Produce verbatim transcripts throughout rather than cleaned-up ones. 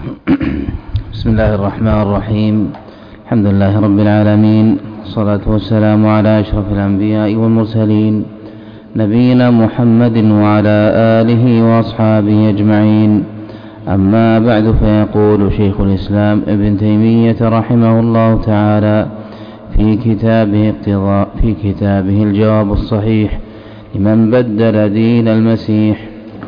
بسم الله الرحمن الرحيم. الحمد لله رب العالمين، والصلاة والسلام على أشرف الأنبياء والمرسلين، نبينا محمد وعلى آله وأصحابه أجمعين. أما بعد، فيقول شيخ الإسلام ابن تيمية رحمه الله تعالى في كتابه اقتضاء في كتابه الجواب الصحيح لمن بدل دين المسيح،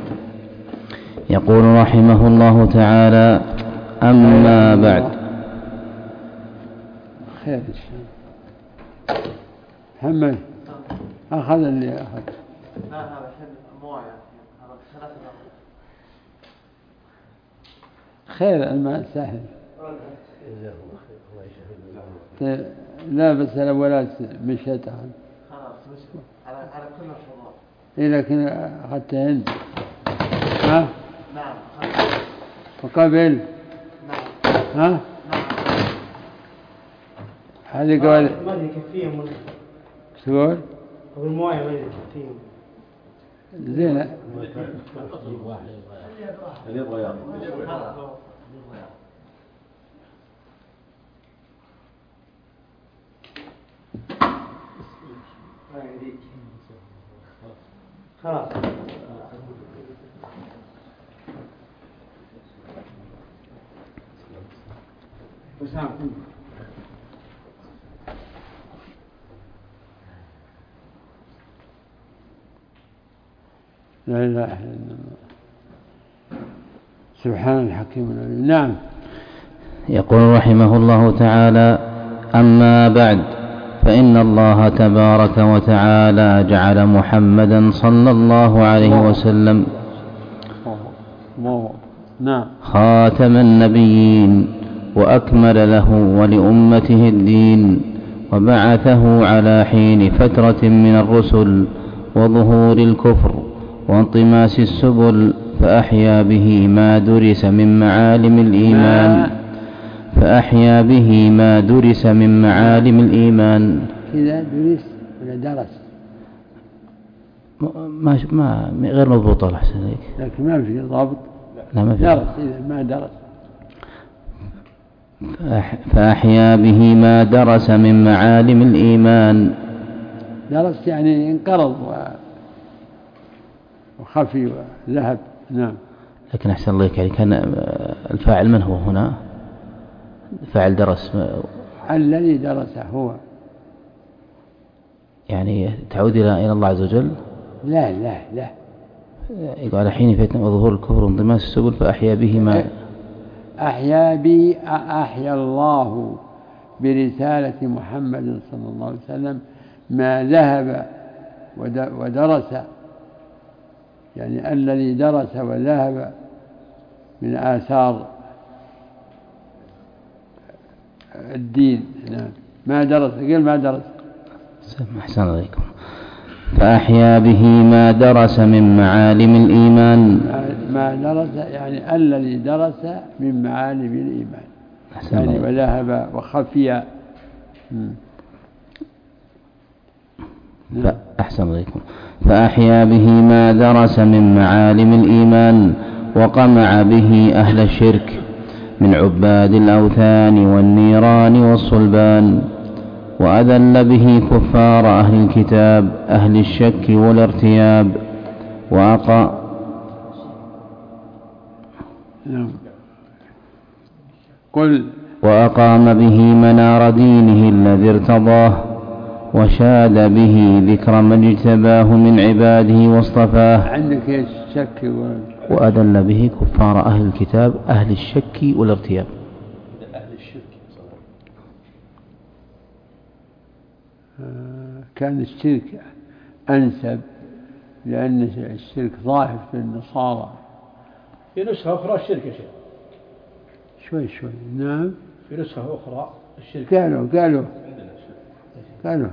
يقول رحمه الله تعالى: أما بعد. خير محمد أخذ اللي أخذ خير الماء سهل. لا بس الأولاد مشيتها على على كل الفضاء. إيه لكن أخذتهن. ها؟ نعم. وقبل. نعم. ها؟ نعم. هذه قال. ما يكفيهم ولا؟ شو؟ والمويه ما يكفيهم. زين. اللي يبغى ياخذ. خلاص. وسام. لا إله إلا الله. سبحان الحكيم العليم. نعم. يقول رحمه الله تعالى: أما بعد، فإن الله تبارك وتعالى جعل محمدا صلى الله عليه وسلم نعم. خاتم النبيين، وأكمل له ولأمته الدين، وبعثه على حين فترة من الرسل وظهور الكفر وانطماس السبل، فأحيا به ما درس من معالم الإيمان فأحيا به ما درس من معالم الإيمان. كذا درس ولا درس؟ ما ما غير مضبوطة الحسن عليك. لكن ما في ضابط. لا ما في درس إذا ما درس. فأحيا به ما درس من معالم الإيمان. درس يعني انقرض وخفي وذهب. نعم. لكن أحسن الله يعني كان الفاعل من هو هنا؟ فاعل درس الذي درسه هو، يعني تعود إلى الله عز وجل. لا لا لا يقول على حين فتنة وظهور الكفر وانطماس السبل، فأحيا به ما أحيا به أحيا الله برسالة محمد صلى الله عليه وسلم ما ذهب ودرس، يعني الذي درس وذهب من آثار الدين. نعم. ما درس قل ما درس. أحسن عليكم. فأحيا به ما درس من معالم الإيمان. ما درس يعني الذي درس من معالم الإيمان، يعني وذهب وخفي. أحسن عليكم. فأحيا به ما درس من معالم الإيمان، وقمع به أهل الشرك من عباد الأوثان والنيران والصلبان، وأذل به كفار أهل الكتاب أهل الشك والارتياب، وأقى قل وأقام به منار دينه الذي ارتضاه، وشاد به ذكر من اجتباه من عباده واصطفاه. عندك الشك و... وأذل به كفار أهل الكتاب أهل الشك والارتياب. أهل الشرك كان الشرك أنسب، لأن الشرك ظاهر في النصارى. في نسخة أخرى الشرك يا شيخ. شوي شوي. نعم. في نسخة أخرى الشرك. قالوا قالوا قالوا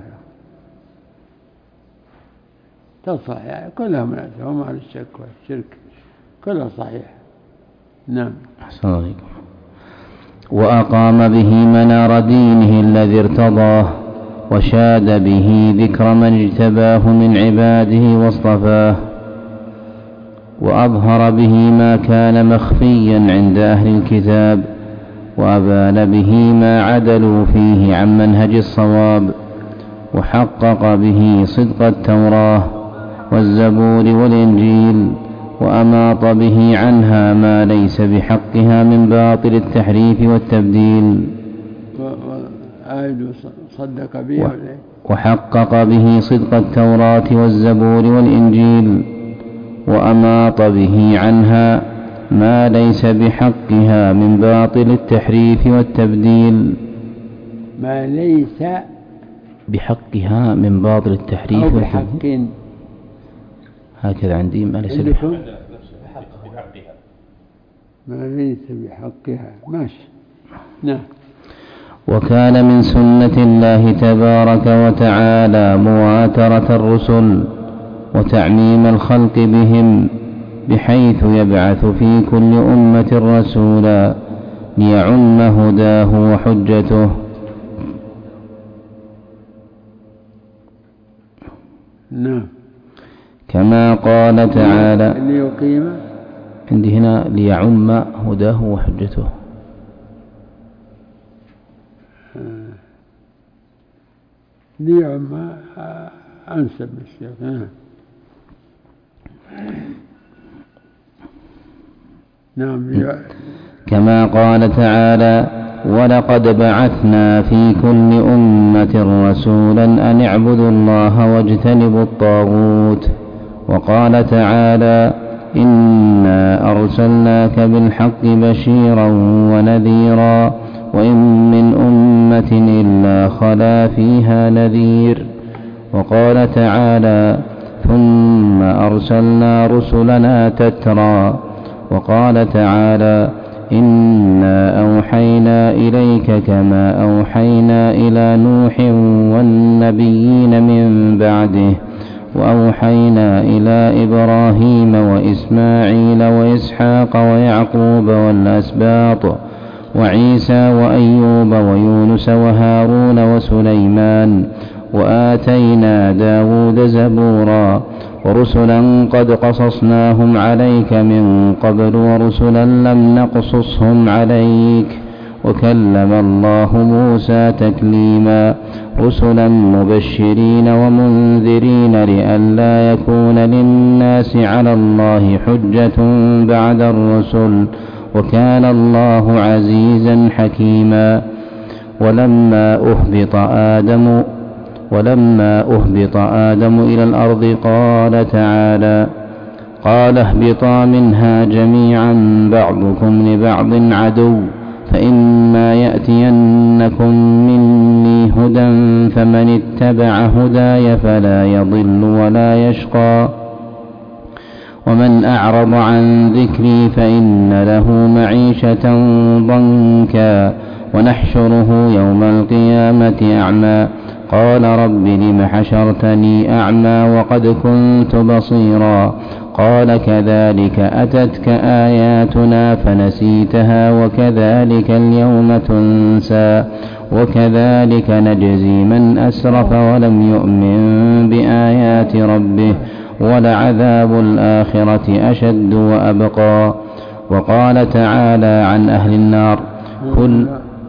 تصح، يعني كلها مناسبة، هم على الشك والشرك كلها صحيح. نعم. أحسن عليكم. وأقام به منار دينه الذي ارتضاه، وشاد به ذكر من اجتباه من عباده واصطفاه، وأظهر به ما كان مخفيا عند أهل الكتاب، وأبان به ما عدلوا فيه عن منهج الصواب، وحقق به صدق التوراة والزبور والإنجيل، وأماط به عنها ما ليس بحقها من باطل التحريف والتبديل. صدق به وحقق به صدق التوراة والزبور والإنجيل، وأماط به عنها ما ليس بحقها من باطل التحريف والتبديل. ما ليس بحقها من باطل التحريف أو بحق، هكذا عندي ما ليس بحق. ما ليس بحقها ماشي. نعم. وكان من سنة الله تبارك وتعالى مواترة الرسل وتعميم الخلق بهم، بحيث يبعث في كل أمة رسولا ليعم هداه وحجته. نعم. كما قال تعالى ليقيم، عندي هنا ليعم هداه وحجته. ليعم أنسب الشيخ. نعم. كما قال تعالى ولقد بعثنا في كل أمة رسولا أن اعبدوا الله واجتنبوا الطاغوت. وقال تعالى إنا أرسلناك بالحق بشيرا ونذيرا وإن من أمة إلا خلا فيها نذير. وقال تعالى ثم أرسلنا رسلنا تترى. وقال تعالى إنا أوحينا إليك كما أوحينا إلى نوح والنبيين من بعده وأوحينا إلى إبراهيم وإسماعيل وإسحاق ويعقوب والأسباط وعيسى وأيوب ويونس وهارون وسليمان وآتينا داود زبورا ورسلا قد قصصناهم عليك من قبل ورسلا لم نقصصهم عليك وكلم الله موسى تكليما رسلا مبشرين ومنذرين لئلا يكون للناس على الله حجة بعد الرسل وكان الله عزيزا حكيما. ولما أهبط آدم ولما أهبط آدم إلى الأرض قال تعالى قال اهبطا منها جميعا بعضكم لبعض عدو فإما يأتينكم مني هدى فمن اتبع هداي فلا يضل ولا يشقى ومن أعرض عن ذكري فإن له معيشة ضنكا ونحشره يوم القيامة أعمى قال رب لم حشرتني أعمى وقد كنت بصيرا قال كذلك أتتك آياتنا فنسيتها وكذلك اليوم تنسى وكذلك نجزي من أسرف ولم يؤمن بآيات ربه ولعذاب الآخرة أشد وأبقى. وقال تعالى عن أهل النار كل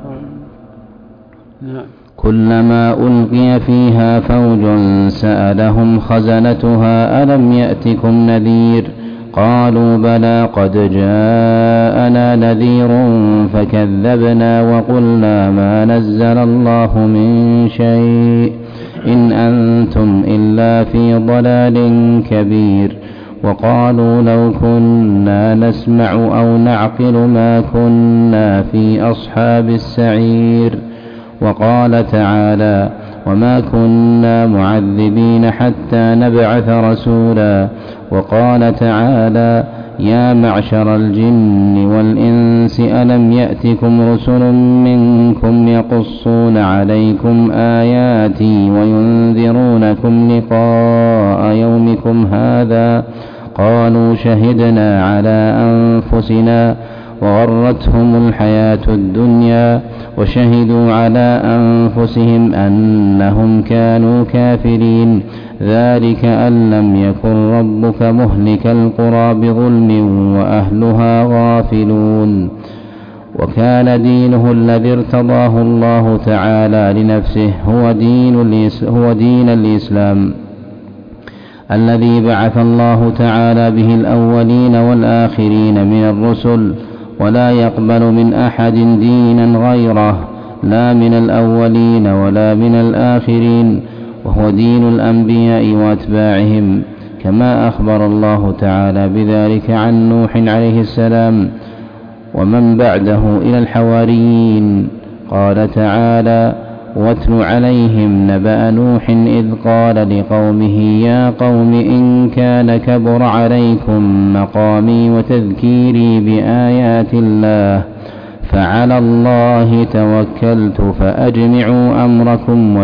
كلما ألقي فيها فوج سألهم خزنتها ألم يأتكم نذير قالوا بلى قد جاءنا نذير فكذبنا وقلنا ما نزل الله من شيء إن أنتم إلا في ضلال كبير. وقالوا لو كنا نسمع أو نعقل ما كنا في أصحاب السعير. وقال تعالى وما كنا معذبين حتى نبعث رسولا. وقال تعالى يا معشر الجن والإنس ألم يأتكم رسل منكم يقصون عليكم آياتي وينذرونكم لقاء يومكم هذا قالوا شهدنا على أنفسنا وغرتهم الحياة الدنيا وشهدوا على أنفسهم أنهم كانوا كافرين. ذلك أن لم يكن ربك مهلك القرى بظلم وأهلها غافلون. وكان دينه الذي ارتضاه الله تعالى لنفسه هو دين, هو دين الإسلام الذي بعث الله تعالى به الأولين والآخرين من الرسل، ولا يقبل من أحد دينا غيره، لا من الأولين ولا من الآخرين، وهو دين الأنبياء وأتباعهم، كما أخبر الله تعالى بذلك عن نوح عليه السلام ومن بعده إلى الحواريين. قال تعالى: واتل عليهم نبأ نوح إذ قال لقومه يا قوم إن كان كبر عليكم مقامي وتذكيري بآيات الله فعلى الله توكلت فأجمعوا أمركم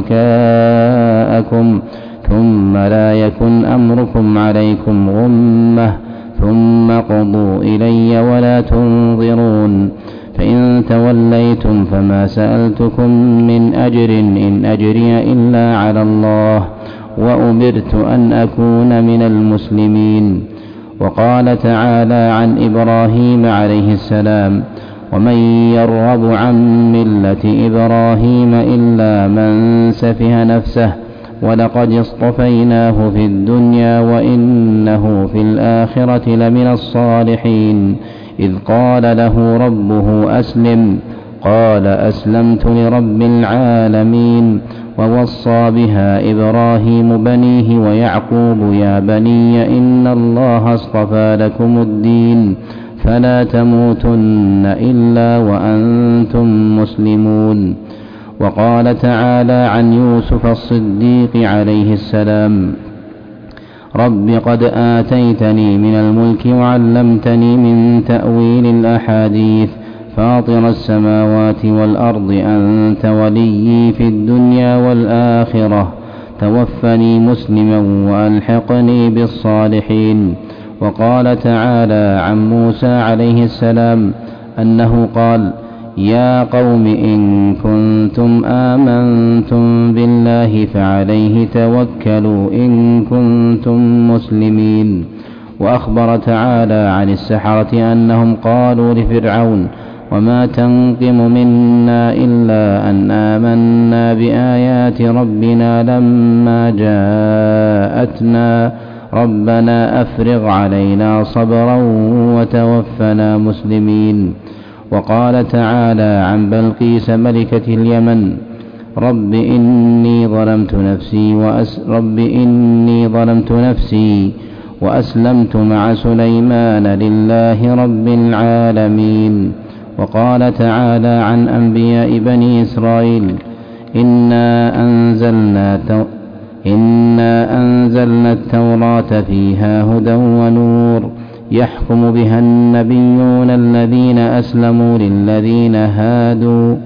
وشركاءكم ثم لا يكن أمركم عليكم غمة ثم قضوا إلي ولا تنظرون. فإن توليتم فما سألتكم من أجر إن أجري إلا على الله وأمرت أن أكون من المسلمين. وقال تعالى عن إبراهيم عليه السلام: ومن يرغب عن ملة إبراهيم إلا من سفه نفسه ولقد اصطفيناه في الدنيا وإنه في الآخرة لمن الصالحين. إذ قال له ربه أسلم قال أسلمت لرب العالمين. ووصى بها إبراهيم بنيه ويعقوب يا بني إن الله اصطفى لكم الدين فلا تموتن إلا وأنتم مسلمون. وقال تعالى عن يوسف الصديق عليه السلام: رب قد آتيتني من الملك وعلمتني من تأويل الأحاديث فاطر السماوات والأرض أنت وليي في الدنيا والآخرة توفني مسلما وألحقني بالصالحين. وقال تعالى عن موسى عليه السلام أنه قال: يا قوم إن كنتم آمنتم بالله فعليه توكلوا إن كنتم مسلمين. وأخبر تعالى عن السحرة أنهم قالوا لفرعون: وما تنقم منا إلا أن آمنا بآيات ربنا لما جاءتنا ربنا أفرغ علينا صبرا وتوفنا مسلمين. وقال تعالى عن بلقيس ملكة اليمن: رب إني ظلمت نفسي وأس رب إني ظلمت نفسي وأسلمت مع سليمان لله رب العالمين. وقال تعالى عن أنبياء بني إسرائيل: إنا أنزلنا إنا أنزلنا التوراة فيها هدى ونور يحكم بها النبيون الذين أسلموا للذين هادوا.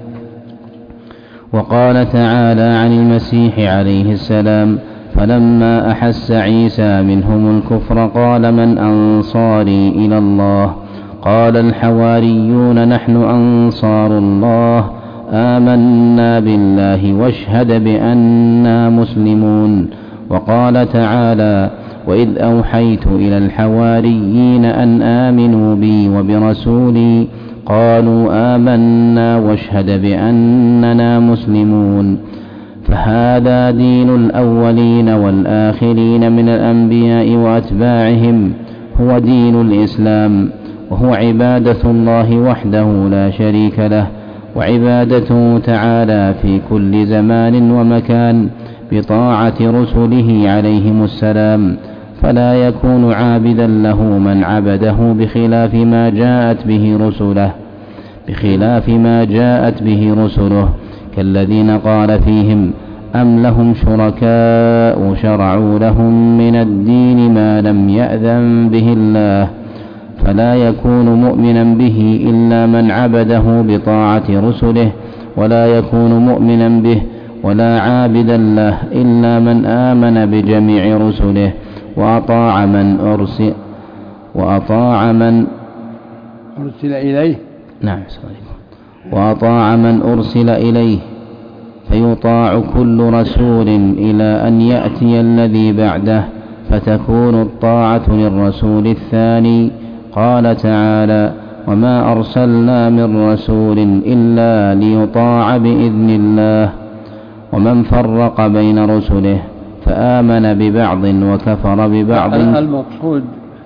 وقال تعالى عن المسيح عليه السلام: فلما أحس عيسى منهم الكفر قال من أنصاري إلى الله؟ قال الحواريون نحن أنصار الله آمنا بالله واشهد بأننا مسلمون. وقال تعالى: وإذ أوحيت إلى الحواريين أن آمنوا بي وبرسولي قالوا آمنا واشهد بأننا مسلمون. فهذا دين الأولين والآخرين من الأنبياء وأتباعهم، هو دين الإسلام، وهو عبادة الله وحده لا شريك له، وعبادته تعالى في كل زمان ومكان بطاعة رسله عليهم السلام، فلا يكون عابدا له من عبده بخلاف ما جاءت به رسله بخلاف ما جاءت به رسله كالذين قال فيهم: أم لهم شركاء شرعوا لهم من الدين ما لم يأذن به الله. فلا يكون مؤمنا به إلا من عبده بطاعة رسله، ولا يكون مؤمنا به ولا عابدا له إلا من آمن بجميع رسله وأطاع من أرسل وأطاع من أرسل إليه. نعم صحيح. وأطاع من أرسل إليه، فيطاع كل رسول إلى أن يأتي الذي بعده، فتكون الطاعة للرسول الثاني. قال تعالى: وما أرسلنا من رسول إلا ليطاع بإذن الله. ومن فرق بين رسله فآمن ببعض وكفر ببعض. المقصود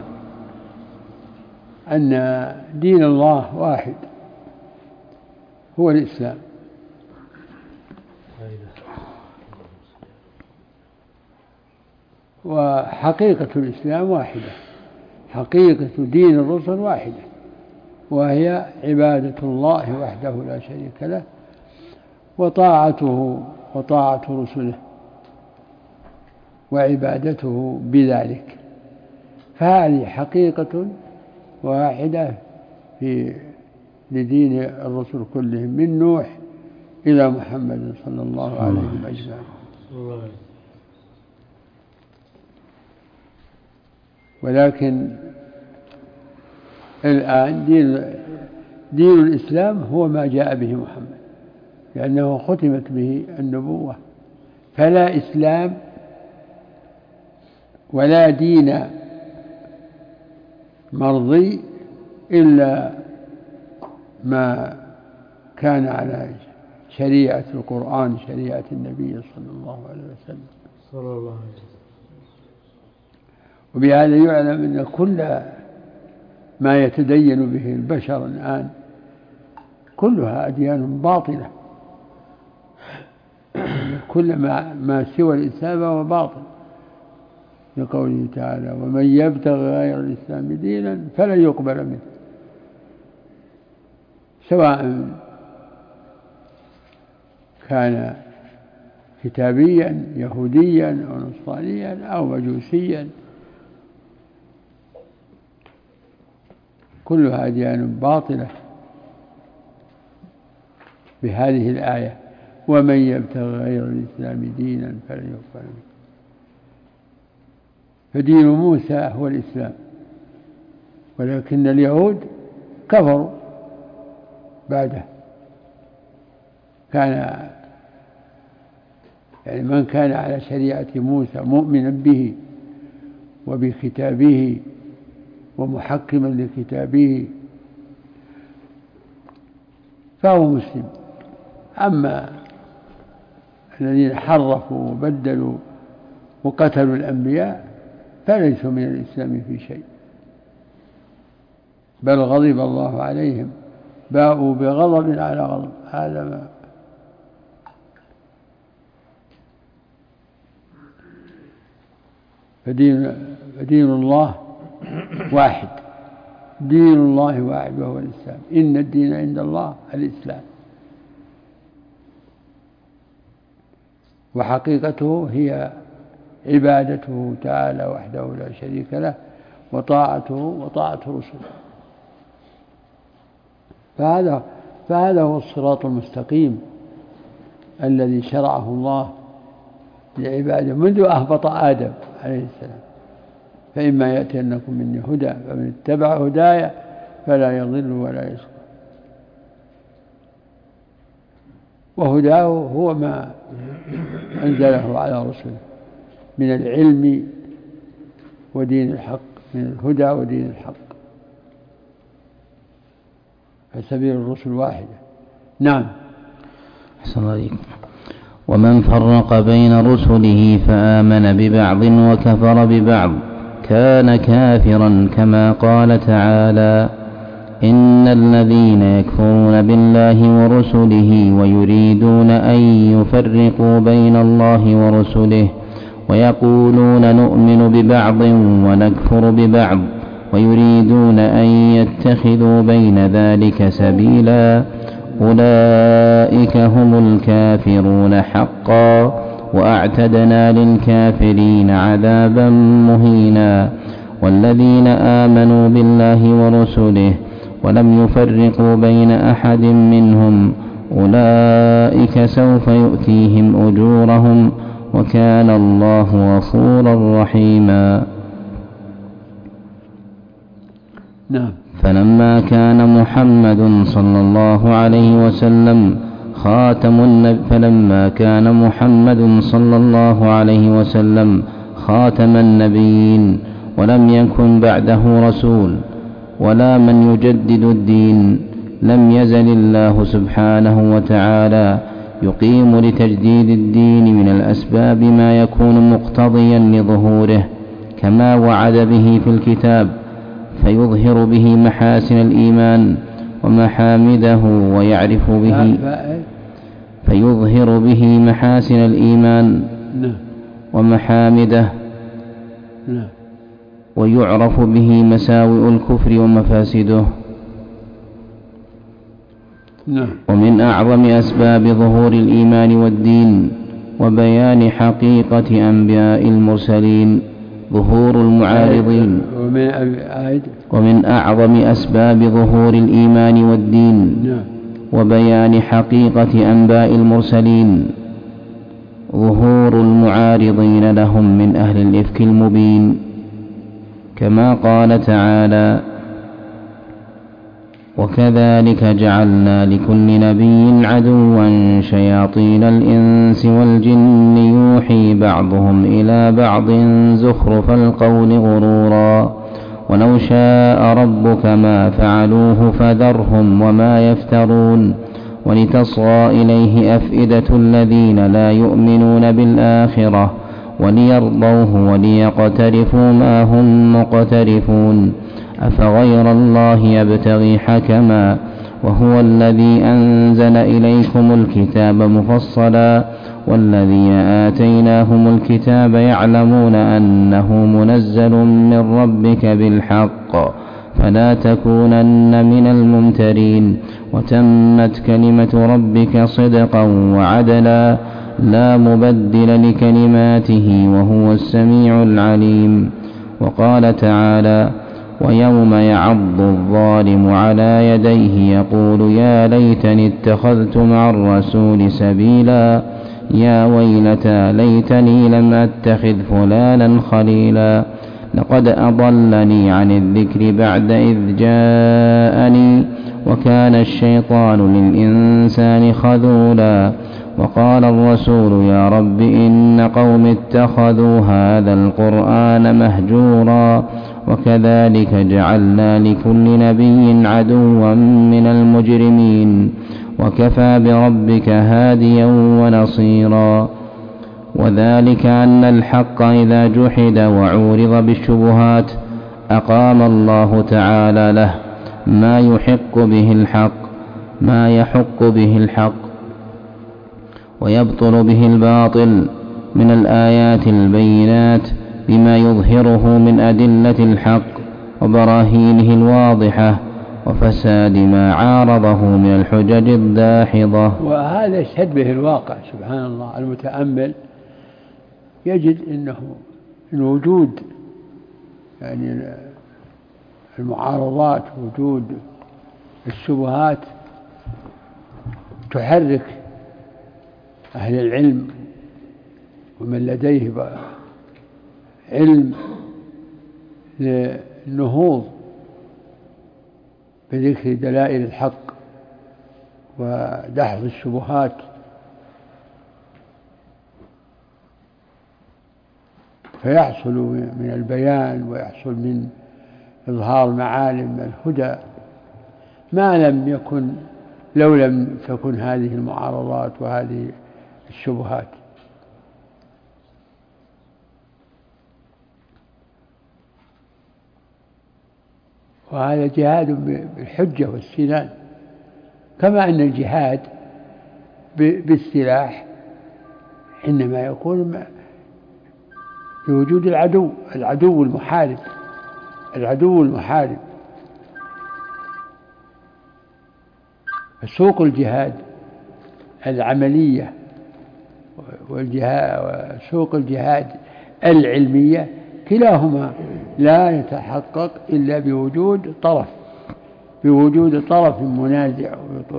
أن دين الله واحد هو الإسلام، وحقيقة الإسلام واحدة، حقيقة دين الرسل واحدة، وهي عبادة الله وحده لا شريك له، وطاعته وطاعة رسله وعبادته بذلك. فهذه حقيقة واحدة في لدين الرسل كلهم من نوح إلى محمد صلى الله عليه وسلم. ولكن الآن دين, دين الإسلام هو ما جاء به محمد، لأنه ختمت به النبوة، فلا إسلام ولا دين مرضي إلا ما كان على شريعة القرآن، شريعة النبي صلى الله عليه وسلم. صلى الله عليه وسلم. وبهذا يعلم أن كل ما يتدين به البشر الآن كلها أديان باطلة، كل ما, ما سوى الإسلام هو باطل، لقوله تعالى: ومن يبتغي غير الإسلام دينا فلن يقبل منه، سواء كان كتابيا يهوديا أو نصرانيا أو مجوسيا، كلها أديان باطلة بهذه الآية: ومن يبتغي غير الإسلام دينا فلن يقبل منه. فدين موسى هو الإسلام، ولكن اليهود كفروا بعده. كان يعني من كان على شريعة موسى مؤمنا به وبكتابه ومحكما لكتابه فهو مسلم. أما الذين حرفوا وبدلوا وقتلوا الأنبياء فليسوا من الإسلام في شيء، بل غضب الله عليهم، باءوا بغضب على غضب. هذا ما فدين, فدين الله واحد، دين الله واحد وهو الإسلام. إن الدين عند الله الإسلام، وحقيقته هي عبادته تعالى وحده لا شريك له، وطاعته وطاعة رسله. فهذا فهذا هو الصراط المستقيم الذي شرعه الله لعباده منذ أهبط آدم عليه السلام: فإما يأتينكم مني هدى فمن اتبع هداي فلا يضل ولا يشقى. وهداه هو ما أنزله على رسله من العلم ودين الحق، من الهدى ودين الحق، فسبيل الرسل واحدة. نعم. أحسن عليكم. ومن فرق بين رسله فآمن ببعض وكفر ببعض كان كافرا، كما قال تعالى: إن الذين يكفرون بالله ورسله ويريدون أن يفرقوا بين الله ورسله ويقولون نؤمن ببعض ونكفر ببعض ويريدون أن يتخذوا بين ذلك سبيلا أولئك هم الكافرون حقا، وأعتدنا للكافرين عذابا مهينا. والذين آمنوا بالله ورسله ولم يفرقوا بين أحد منهم أولئك سوف يؤتيهم أجورهم وكان الله غفورا رحيما. نعم. فلما كان محمد صلى الله عليه وسلم خاتم النب فلما كان محمد صلى الله عليه وسلم خاتم النبيين ولم يكن بعده رسول ولا من يجدد الدين، لم يزل الله سبحانه وتعالى يقيم لتجديد الدين من الأسباب ما يكون مقتضيا لظهوره كما وعد به في الكتاب، فيظهر به محاسن الإيمان ومحامده ويعرف به فيظهر به محاسن الإيمان ومحامده ويعرف به مساوئ الكفر ومفاسده. ومن أعظم أسباب ظهور الإيمان والدين وبيان حقيقة أنبياء المرسلين ظهور المعارضين. ومن أعظم أسباب ظهور الإيمان والدين وبيان حقيقة أنباء المرسلين ظهور المعارضين لهم من أهل الإفك المبين، كما قال تعالى: وكذلك جعلنا لكل نبي عدوا شياطين الإنس والجن يوحي بعضهم إلى بعض زخرف القول غرورا ولو شاء ربك ما فعلوه فذرهم وما يفترون ولتصغى إليه أفئدة الذين لا يؤمنون بالآخرة وليرضوه وليقترفوا ما هم مقترفون أفغير الله يبتغي حكما وهو الذي أنزل إليكم الكتاب مفصلا والذين آتيناهم الكتاب يعلمون أنه منزل من ربك بالحق فلا تكونن من الممترين وتمت كلمة ربك صدقا وعدلا لا مبدل لكلماته وهو السميع العليم. وقال تعالى: ويوم يعض الظالم على يديه يقول يا ليتني اتخذت مع الرسول سبيلا يا ويلتى ليتني لم أتخذ فلانا خليلا لقد أضلني عن الذكر بعد إذ جاءني وكان الشيطان للإنسان خذولا. وقال الرسول يا رب إن قوم اتخذوا هذا القرآن مهجورا وكذلك جعلنا لكل نبي عدوا من المجرمين وكفى بربك هاديا ونصيرا. وذلك أن الحق إذا جحد وعورض بالشبهات أقام الله تعالى له ما يحق به الحق ما يحق به الحق ويبطل به الباطل من الآيات البينات بما يظهره من أدلة الحق وبراهينه الواضحة وفساد ما عارضه من الحجج الداحضة. وهذا يشهد به الواقع سبحان الله. المتأمل يجد أنه الوجود يعني المعارضات وجود الشبهات تحرك أهل العلم ومن لديه علم للنهوض بذكر دلائل الحق ودحض الشبهات فيحصل من البيان ويحصل من إظهار معالم الهدى ما لم يكن لو لم تكن هذه المعارضات وهذه الشبهات. وهذا جهاد بالحجة والسنان، كما أن الجهاد بالسلاح إنما يكون بوجود العدو العدو المحارب العدو المحارب سوق الجهاد العملية والجهاد وسوق الجهاد العلمية كلاهما لا يتحقق إلا بوجود طرف بوجود طرف منازع.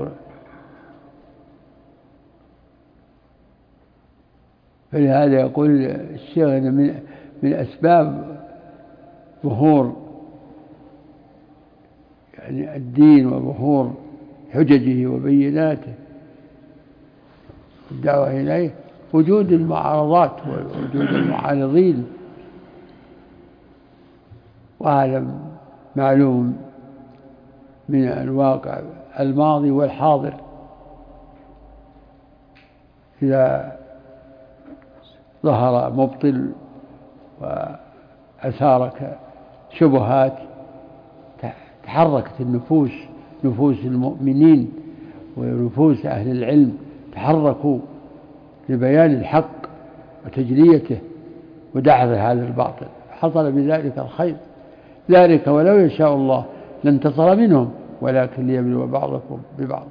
فلهذا يقول الشيخ من من أسباب ظهور الدين وظهور حججه وبيناته الدعوة إليه وجود المعارضات ووجود المعارضين، وهذا معلوم من الواقع الماضي والحاضر. إذا ظهر مبطل وأثارك شبهات تحركت النفوس، نفوس المؤمنين ونفوس أهل العلم تحركوا لبيان الحق وتجليته ودحض هذا الباطل، حصل بذلك الخير. ذلك ولو يشاء الله لانتصر منهم ولكن ليبلو بعضكم ببعض.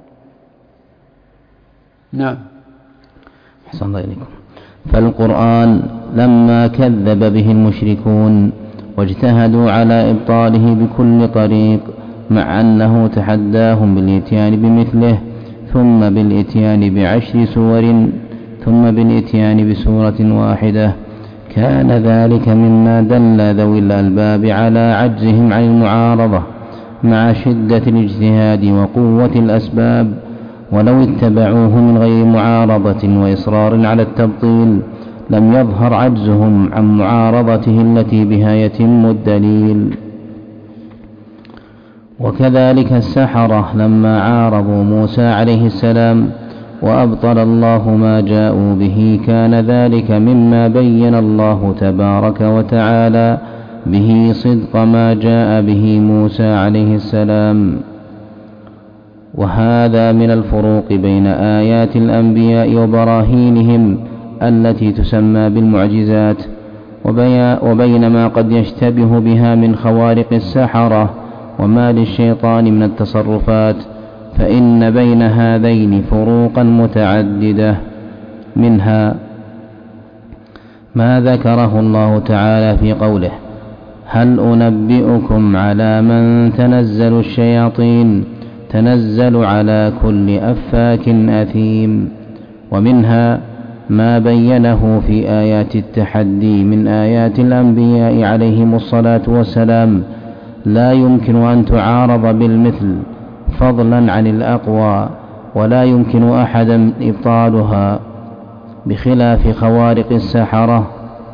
نعم. أحسن الله إليكم. فالقرآن لما كذب به المشركون واجتهدوا على إبطاله بكل طريق، مع أنه تحداهم بالإتيان بمثله ثم بالإتيان بعشر سور ثم بالإتيان بسورة واحدة، كان ذلك مما دل ذوي الألباب على عجزهم عن المعارضة مع شدة الاجتهاد وقوة الأسباب. ولو اتبعوه من غير معارضة وإصرار على التبطيل لم يظهر عجزهم عن معارضته التي بها يتم الدليل. وكذلك السحرة لما عارضوا موسى عليه السلام وأبطل الله ما جاءوا به، كان ذلك مما بين الله تبارك وتعالى به صدق ما جاء به موسى عليه السلام. وهذا من الفروق بين آيات الأنبياء وبراهينهم التي تسمى بالمعجزات وبين ما قد يشتبه بها من خوارق السحرة وما للشيطان من التصرفات، فإن بين هذين فروقا متعددة، منها ما ذكره الله تعالى في قوله: هل أنبئكم على من تنزل الشياطين تنزل على كل أفاك أثيم. ومنها ما بينه في آيات التحدي من آيات الأنبياء عليهم الصلاة والسلام لا يمكن أن تعارض بالمثل فضلا عن الأقوى، ولا يمكن أحدا إبطالها بخلاف خوارق السحرة.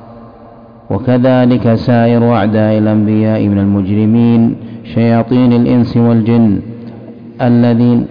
وكذلك سائر أعداء الأنبياء من المجرمين شياطين الإنس والجن الذين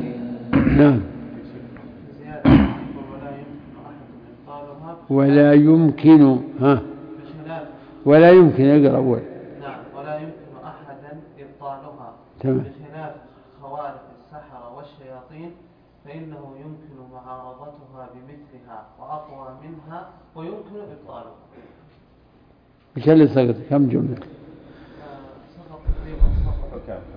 ولا يمكن ها ولا يمكن يقرأ أول. نعم. ولا يمكن أحدا إبطالها تمام. بخلاف خوارق السحرة والشياطين فإنه يمكن معارضتها بمثلها وأقوى منها ويمكن إبطالها. إيش اللي سقط؟ كم جملة؟ سقط تقريبا سقط.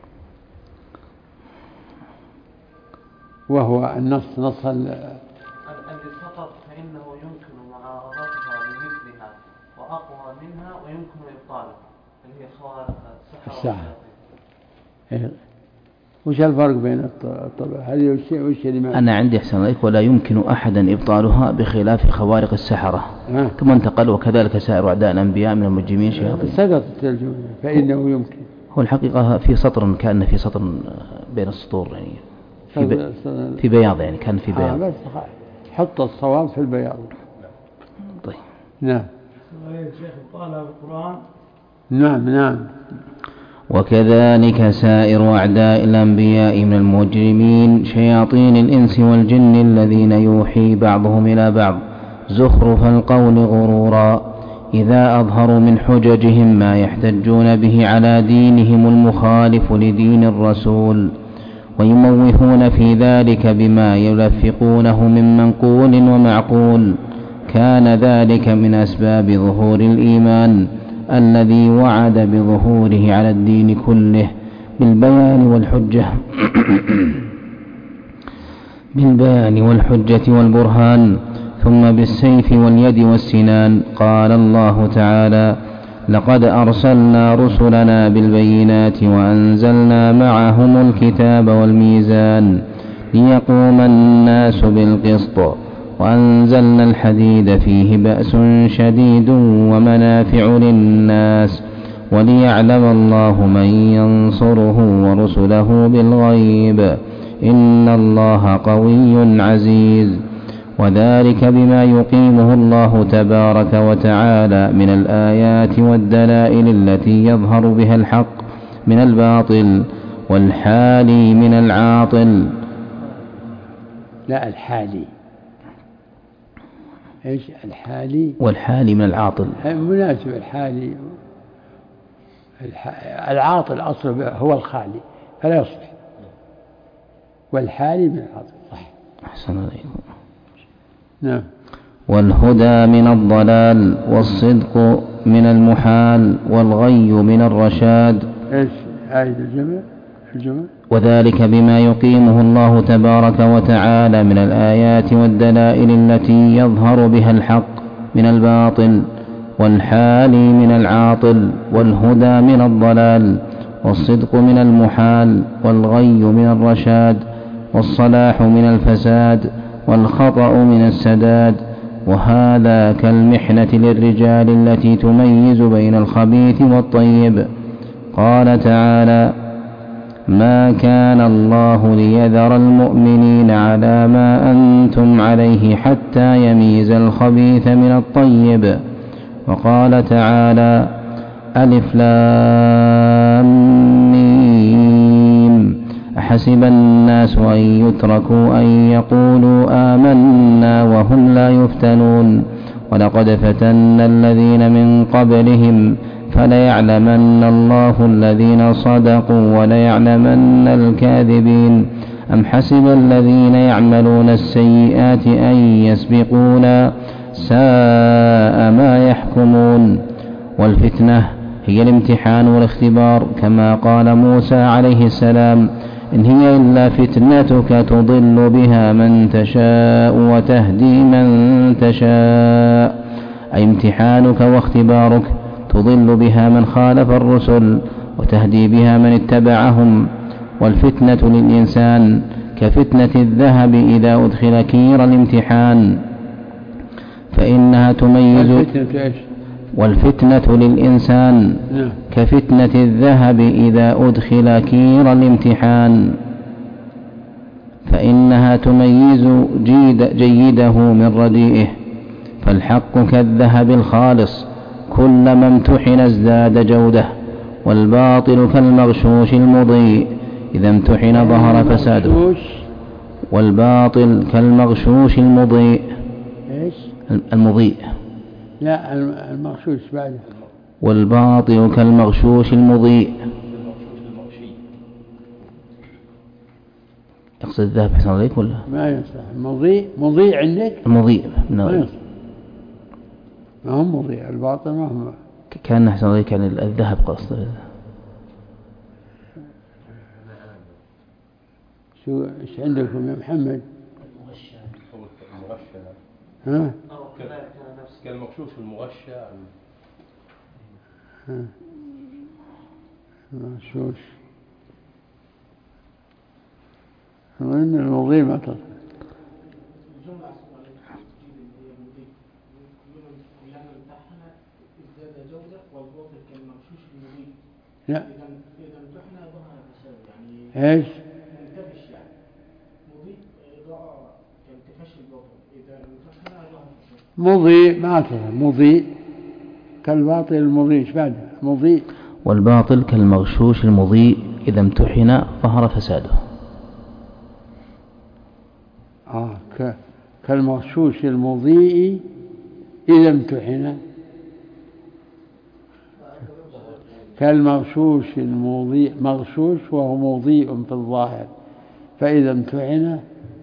وهو النص نص الذي سقط فإنه يمكن معارضتها بمثلها وأقوى منها ويمكن إبطالها، اللي هي خوارق السحرة. إيه. وش الفرق بين الطبع هذه والشيء وش اللي ما أنا عندي أحسن عليك ولا يمكن أحدا إبطالها بخلاف خوارق السحرة آه. ثم انتقل وكذلك سائر أعداء الأنبياء من المجرمين شياطين. سقطت الجملة فإنه يمكن. هو الحقيقة في سطر كأن في سطر بين السطور يعني في, ب... في بياض يعني كان في بياض. آه بس حط الصواب في البياض. طيب. نعم. الشيخ طالع القرآن. نعم نعم. وكذلك سائر أعداء الأنبياء من المجرمين شياطين الإنس والجن الذين يوحي بعضهم إلى بعض زخرف القول غرورا، إذا أظهروا من حججهم ما يحتجون به على دينهم المخالف لدين الرسول، ويموهون في ذلك بما يلفقونه من منقول ومعقول. كان ذلك من أسباب ظهور الإيمان الذي وعد بظهوره على الدين كله بالبيان والحجة بالبيان والحجة والبرهان، ثم بالسيف واليد والسنان. قال الله تعالى: لقد أرسلنا رسلنا بالبينات وأنزلنا معهم الكتاب والميزان ليقوم الناس بالقسط، وأنزلنا الحديد فيه بأس شديد ومنافع للناس وليعلم الله من ينصره ورسله بالغيب إن الله قوي عزيز. وذلك بما يقيمه الله تبارك وتعالى من الآيات والدلائل التي يظهر بها الحق من الباطل والحالي من العاطل. لا الحالي، ايش الحالي؟ والحالي من العاطل. مناسب الحالي. العاطل أصله هو الخالي فلا يصلح، والحالي من العاطل صح. أحسن عليكم. نعم. والهدى من الضلال والصدق من المحال والغي من الرشاد. ايش آية الجمع؟ الجمع. وذلك بما يقيمه الله تبارك وتعالى من الآيات والدلائل التي يظهر بها الحق من الباطل والحالي من العاطل، والهدى من الضلال والصدق من المحال والغي من الرشاد والصلاح من الفساد والخطأ من السداد. وهذا كالمحنة للرجال التي تميز بين الخبيث والطيب. قال تعالى: ما كان الله ليذر المؤمنين على ما أنتم عليه حتى يميز الخبيث من الطيب. وقال تعالى: ألف لام ميم أحسب الناس أن يتركوا أن يقولوا آمنا وهم لا يفتنون ولقد فتنا الذين من قبلهم فليعلمن الله الذين صدقوا وليعلمن الكاذبين. أم حسب الذين يعملون السيئات أن يسبقونا ساء ما يحكمون. والفتنة هي الامتحان والاختبار، كما قال موسى عليه السلام: إن هي إلا فتنتك تضل بها من تشاء وتهدي من تشاء، أي امتحانك واختبارك تضل بها من خالف الرسل وتهدي بها من اتبعهم. والفتنة للإنسان كفتنة الذهب إذا أدخل كير الامتحان فإنها تميز. والفتنة للإنسان كفتنة الذهب إذا أدخل كير الامتحان فإنها تميز جيد جيده من رديئه. فالحق كالذهب الخالص كلما امتحن ازداد جوده، والباطل كالمغشوش المضيء إذا امتحن ظهر فساده. والباطل كالمغشوش المضيء. ايش؟ المضيء. لا المغشوش بعده. والباطل كالمغشوش المضيء. يقصد الذهب حسن عليك ولا؟ ما يصلح. مضيء مضيء عندك؟ المضيء ما يصلح. ما هو مضيء. الباطل ما هو. كان حسن عليك يعني الذهب قصده. شو ايش عندكم يا محمد؟ المغشى. ها؟ كالمغشوش المغشى. ها. مغشوش. وإن المضيء ما تصل. لا. إذا امتحنا ظهر فساد يعني. إيش؟ منتفش يعني. مضيء إضاءة كانتفاش الباطل. إذا امتحنا ظهر فساد. مضيء ما تصل. مضيء كالباطل المضيء. إيش بعده؟ مضيء. والباطل كالمغشوش المضيء إذا امتحن ظهر فساده. آه ك... كالمغشوش المضيء إذا امتحن. كالمغشوش المضيء. مغشوش وهو مضيء في الظاهر، فإذا امتحن.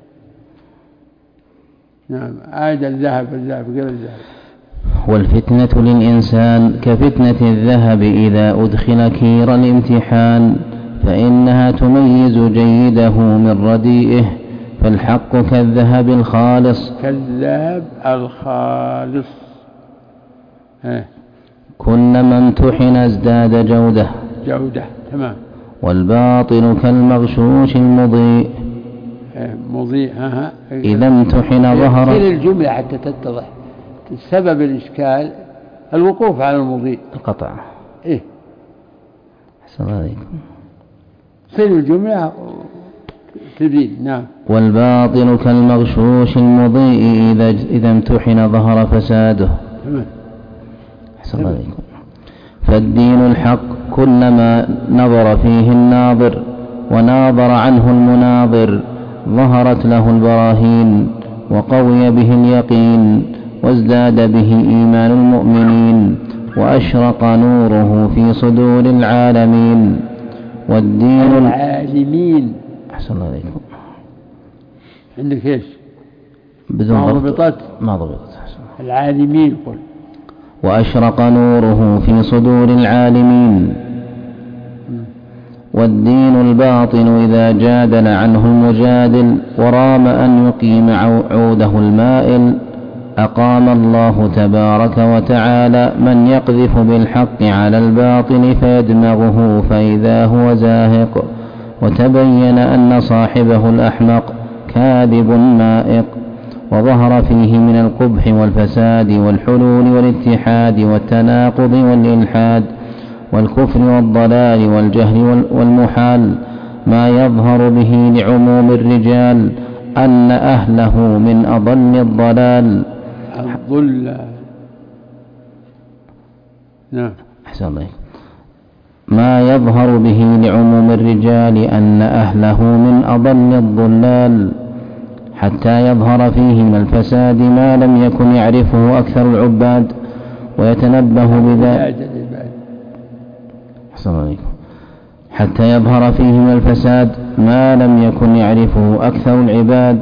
نعم. عاد الذهب. الذهب غير الذهب. والفتنة للإنسان كفتنة الذهب إذا أدخل كير الامتحان فإنها تميز جيده من رديئه. فالحق كالذهب الخالص. كالذهب الخالص. اه. كلما امتحن ازداد جودة. جودة. تمام. والباطل كالمغشوش المضيء. اه. مضيء. ها. إذا امتحن ظهر. كل الجملة حتى تتضح. سبب الإشكال الوقوف على المضيء. القطع. إيه؟ أحسن الله عليكم. صل الجملة تزيد. نعم. والباطل كالمغشوش المضيء إذا إذا امتحن ظهر فساده. أحسن الله عليكم. فالدين الحق كلما نظر فيه الناظر وناظر عنه المناظر ظهرت له البراهين وقوي به اليقين وازداد به إيمان المؤمنين وأشرق نوره في صدور العالمين. والدين العالمين. أحسن الله عليكم. عندك إيش؟ بدون ما ضبطت؟ ما ضبطت. العالمين قل. وأشرق نوره في صدور العالمين. والدين الباطن إذا جادل عنه المجادل ورام أن يقيم عوده المائل أقام الله تبارك وتعالى من يقذف بالحق على الباطل فيدمغه فإذا هو زاهق وتبين أن صاحبه الأحمق كاذب مائق. وظهر فيه من القبح والفساد والحلول والاتحاد والتناقض والإلحاد والكفر والضلال والجهل والمحال ما يظهر به لعموم الرجال أن أهله من أضل الضلال. الضلال. نعم. أحسن الله. ما يظهر به لعموم الرجال أن أهله من أضل الضلال حتى يظهر فيه من الفساد ما لم يكن يعرفه أكثر العباد ويتنبه بذلك. أحسن الله عليكم. حتى يظهر فيه من الفساد ما لم يكن يعرفه أكثر العباد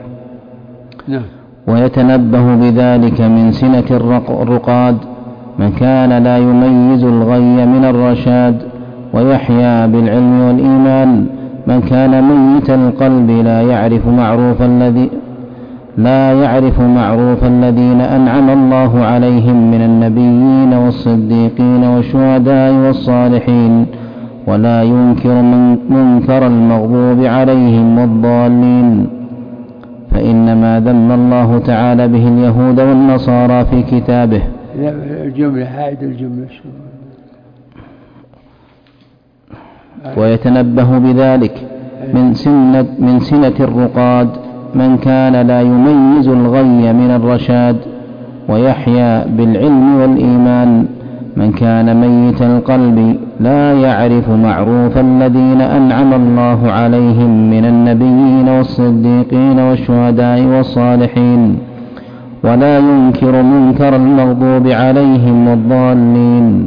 ويتنبه بذلك من سنة الرقاد من كان لا يميز الغي من الرشاد ويحيا بالعلم والإيمان من كان ميت القلب لا يعرف معروف الذي لا يعرف معروف الذين أنعم الله عليهم من النبيين والصديقين والشهداء والصالحين ولا ينكر من منكر المغضوب عليهم والضالين. فإنما ذم الله تعالى به اليهود والنصارى في كتابه. الجملة هذه الجملة ويتنبه بذلك من سنة, من سنة الرقاد من كان لا يميز الغي من الرشاد ويحيا بالعلم والإيمان من كان ميت القلب لا يعرف معروف الذين أنعم الله عليهم من النبيين والصديقين والشهداء والصالحين ولا ينكر منكر المغضوب عليهم والضالين.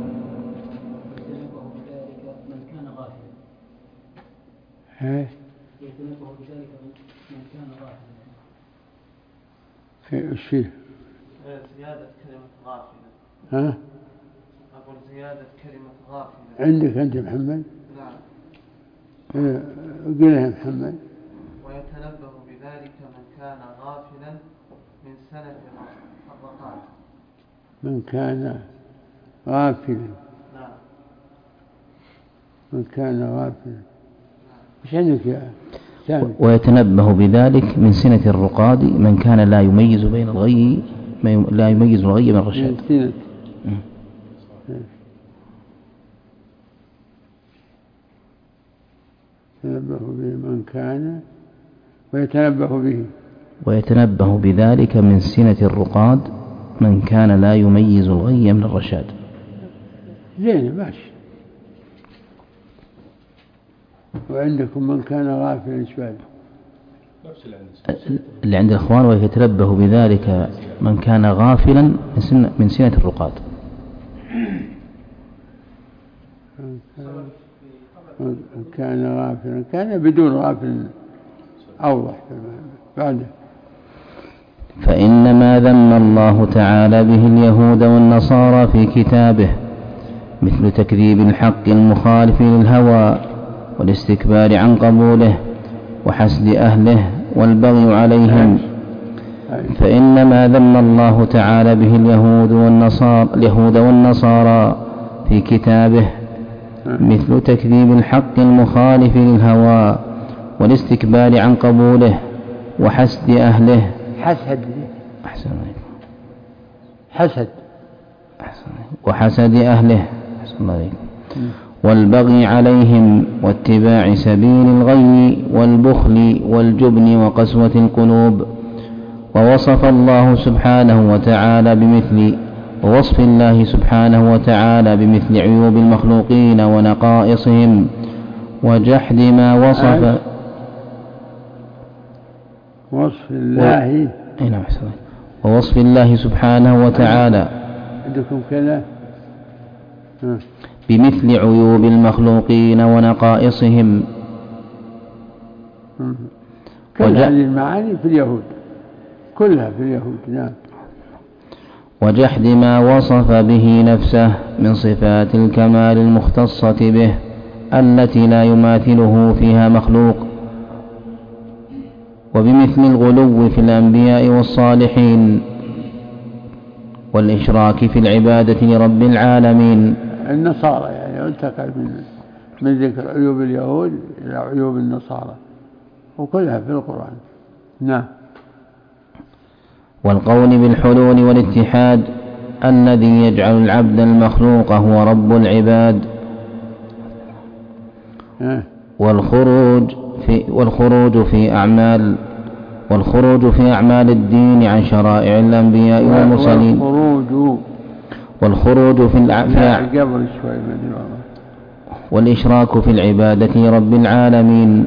ايش فيه؟ زيادة كلمة غافلة. ها؟ أقول زيادة كلمة غافلة. عندك أنت محمد؟ نعم. إيه قلها محمد. ويتنبه بذلك من كان غافلا من سنة الرقاد. من كان غافلا. نعم. من كان غافلا. ايش عندك يا سامي؟ ويتنبه بذلك من سنة الرقاد من كان لا يميز بين الغي لا يميز الغي من الرشاد. سنة. يتنبه به من كان ويتنبه به ويتنبه بذلك من سنة الرقاد من كان لا يميز الغي من الرشاد. زين ماشي. وعندكم من كان غافلا شوال اللي عند الإخوان. ويتنبه بذلك من كان غافلا من سنة, من سنة الرقاد. من كان غافلا كان بدون غافل أوضح بعده. فإنما ذم الله تعالى به اليهود والنصارى في كتابه مثل تكذيب الحق المخالف للهوى والاستكبار عن قبوله وحسد أهله والبغي عليهم. فإنما ذم الله تعالى به اليهود والنصارى, اليهود والنصارى في كتابه مثل تكذيب الحق المخالف للهوى والاستكبار عن قبوله وحسد أهله. حسد. أحسن حسد. أحسن وحسد أهله. أحسن الله عليكم. والبغي عليهم واتباع سبيل الغي والبخل والجبن وقسوة القلوب. ووصف الله سبحانه وتعالى بمثل ووصف الله سبحانه وتعالى بمثل عيوب المخلوقين ونقائصهم وجحد ما وصف وصف الله و... ووصف الله سبحانه وتعالى عندكم كذا بمثل عيوب المخلوقين ونقائصهم. كل هذه المعاني في اليهود كلها في اليهود. نعم. وجحد ما وصف به نفسه من صفات الكمال المختصة به التي لا يماثله فيها مخلوق. وبمثل الغلو في الأنبياء والصالحين والإشراك في العبادة لرب العالمين. النصارى يعني انتقل من من ذكر عيوب اليهود إلى عيوب النصارى وكلها في القرآن. نعم. والقول بالحلول والاتحاد الذي يجعل العبد المخلوق هو رب العباد. والخروج في والخروج في أعمال والخروج في أعمال الدين عن شرائع الأنبياء والمرسلين. والخروج والخروج في الأعمال والإشراك في العبادة لرب العالمين.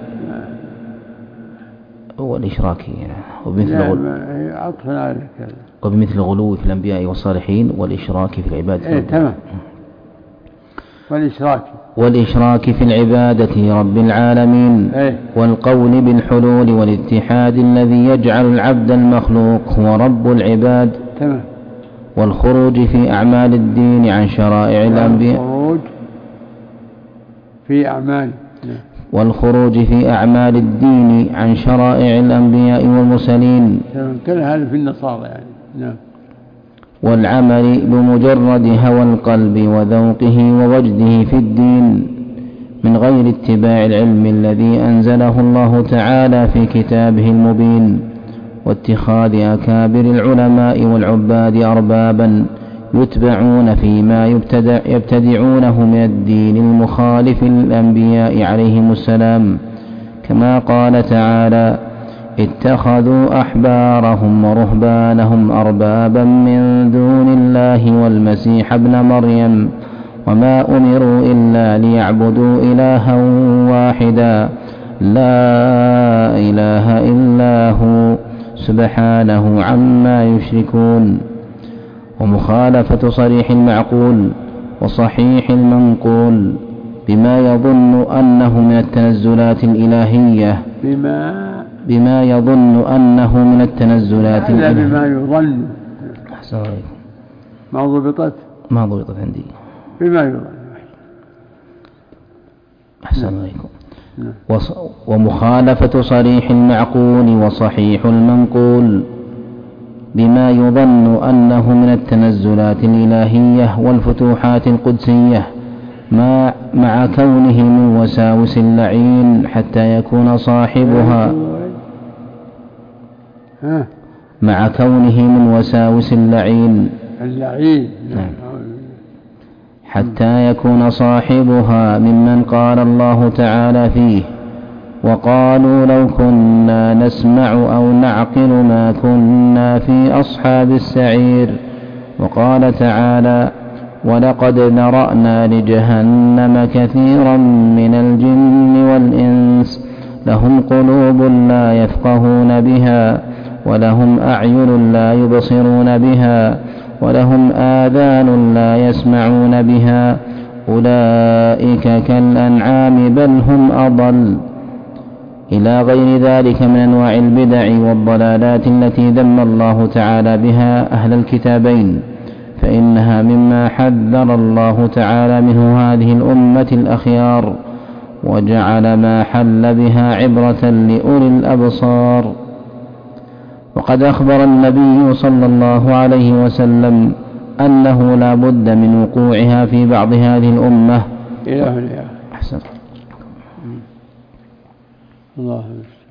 والإشراك وبمثل غلو وبمثل غلو في الأنبياء والصالحين والإشراك في العبادة. إيه تمام. والإشراك والإشراك في العبادة رب العالمين. إيه. والقول بالحلول والاتحاد الذي يجعل العبد المخلوق هو رب العباد. تمام. والخروج في أعمال الدين عن شرائع الأنبياء والخروج في أعمال والخروج في أعمال الدين عن شرائع الأنبياء والمرسلين. تمام. كل هذا في النصارى يعني. نعم. والعمل بمجرد هوى القلب وذوقه ووجده في الدين من غير اتباع العلم الذي أنزله الله تعالى في كتابه المبين واتخاذ أكابر العلماء والعباد أربابا يتبعون فيما يبتدع يبتدعونه من الدين المخالف للأنبياء عليهم السلام كما قال تعالى اتخذوا أحبارهم ورهبانهم أربابا من دون الله والمسيح ابن مريم وما أمروا إلا ليعبدوا إلها واحدا لا إله إلا هو سبحانه عما يشركون. ومخالفة صريح المعقول وصحيح المنقول بما يظن أنه من التنزلات الإلهية بما بما يظن أنه من التنزلات الإلهية بما يظن. أحسن عليكم. ما ضبطت ما ضبطت عندي. بما يظن. أحسن عليكم. ومخالفة صريح المعقول وصحيح المنقول بما يظن أنه من التنزلات الإلهية والفتوحات القدسية ما مع كونه من وساوس اللعين حتى يكون صاحبها مع كونه من وساوس اللعين اللعين حتى يكون صاحبها ممن قال الله تعالى فيه وقالوا لو كنا نسمع أو نعقل ما كنا في أصحاب السعير. وقال تعالى ولقد ذرأنا لجهنم كثيرا من الجن والإنس لهم قلوب لا يفقهون بها ولهم أعين لا يبصرون بها ولهم آذان لا يسمعون بها أولئك كالأنعام بل هم أضل إلى غير ذلك من أنواع البدع والضلالات التي ذم الله تعالى بها أهل الكتابين فإنها مما حذر الله تعالى منه هذه الأمة الأخيار وجعل ما حل بها عبرة لأولي الأبصار. وقد أخبر النبي صلى الله عليه وسلم أنه لا بد من وقوعها في بعض هذه الأمة. إلى هنا أحسن الله